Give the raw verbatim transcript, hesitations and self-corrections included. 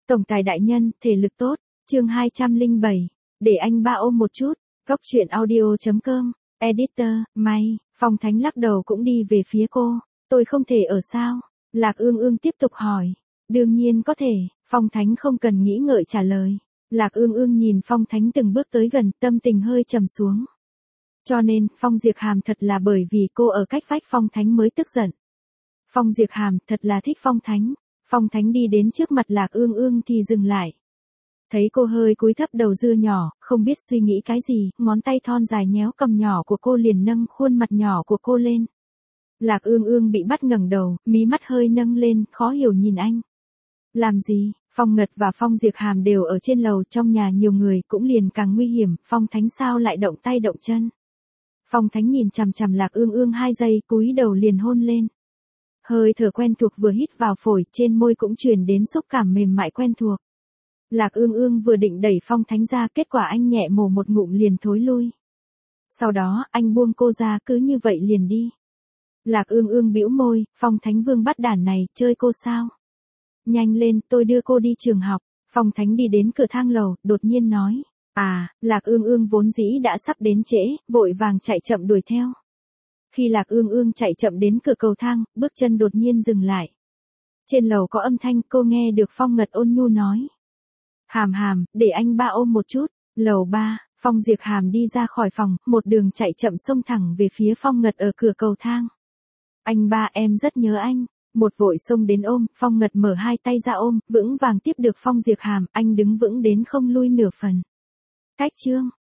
Tổng tài đại nhân, thể lực tốt, chương hai trăm lẻ bảy, để anh ba ôm một chút, góc truyện audio.com, editor, may, Phong Thánh lắc đầu cũng đi về phía cô, tôi không thể ở sao? Lạc Ương Ương tiếp tục hỏi, đương nhiên có thể, Phong Thánh không cần nghĩ ngợi trả lời. Lạc Ương Ương nhìn Phong Thánh từng bước tới gần, tâm tình hơi trầm xuống. Cho nên, Phong Diệp Hàm thật là bởi vì cô ở cách vách Phong Thánh mới tức giận. Phong Diệp Hàm thật là thích Phong Thánh. Phong Thánh đi đến trước mặt Lạc Ương Ương thì dừng lại. Thấy cô hơi cúi thấp đầu dưa nhỏ, không biết suy nghĩ cái gì, ngón tay thon dài nhéo cầm nhỏ của cô liền nâng khuôn mặt nhỏ của cô lên. Lạc Ương Ương bị bắt ngẩng đầu, mí mắt hơi nâng lên, khó hiểu nhìn anh. Làm gì? Phong Ngật và Phong Diệp Hàm đều ở trên lầu, trong nhà nhiều người cũng liền càng nguy hiểm, Phong Thánh sao lại động tay động chân. Phong Thánh nhìn chằm chằm Lạc Ương Ương hai giây, cúi đầu liền hôn lên. Hơi thở quen thuộc vừa hít vào phổi, trên môi cũng truyền đến xúc cảm mềm mại quen thuộc. Lạc Ương Ương vừa định đẩy Phong Thánh ra, kết quả anh nhẹ mổ một ngụm liền thối lui. Sau đó, anh buông cô ra, cứ như vậy liền đi. Lạc Ương Ương bĩu môi, Phong Thánh vương bắt đản này, chơi cô sao? Nhanh lên, tôi đưa cô đi trường học. Phong Thánh đi đến cửa thang lầu, đột nhiên nói. À, Lạc Ương Ương vốn dĩ đã sắp đến trễ, vội vàng chạy chậm đuổi theo. Khi Lạc Ương Ương chạy chậm đến cửa cầu thang, bước chân đột nhiên dừng lại. Trên lầu có âm thanh, cô nghe được Phong Ngật ôn nhu nói. Hàm Hàm, để anh ba ôm một chút. Lầu ba, Phong Diệp Hàm đi ra khỏi phòng, một đường chạy chậm xông thẳng về phía Phong Ngật ở cửa cầu thang. Anh ba, em rất nhớ anh. Một vội xông đến ôm, Phong Ngật mở hai tay ra ôm, vững vàng tiếp được Phong Diệp Hàm, anh đứng vững đến không lui nửa phần. Cách chương,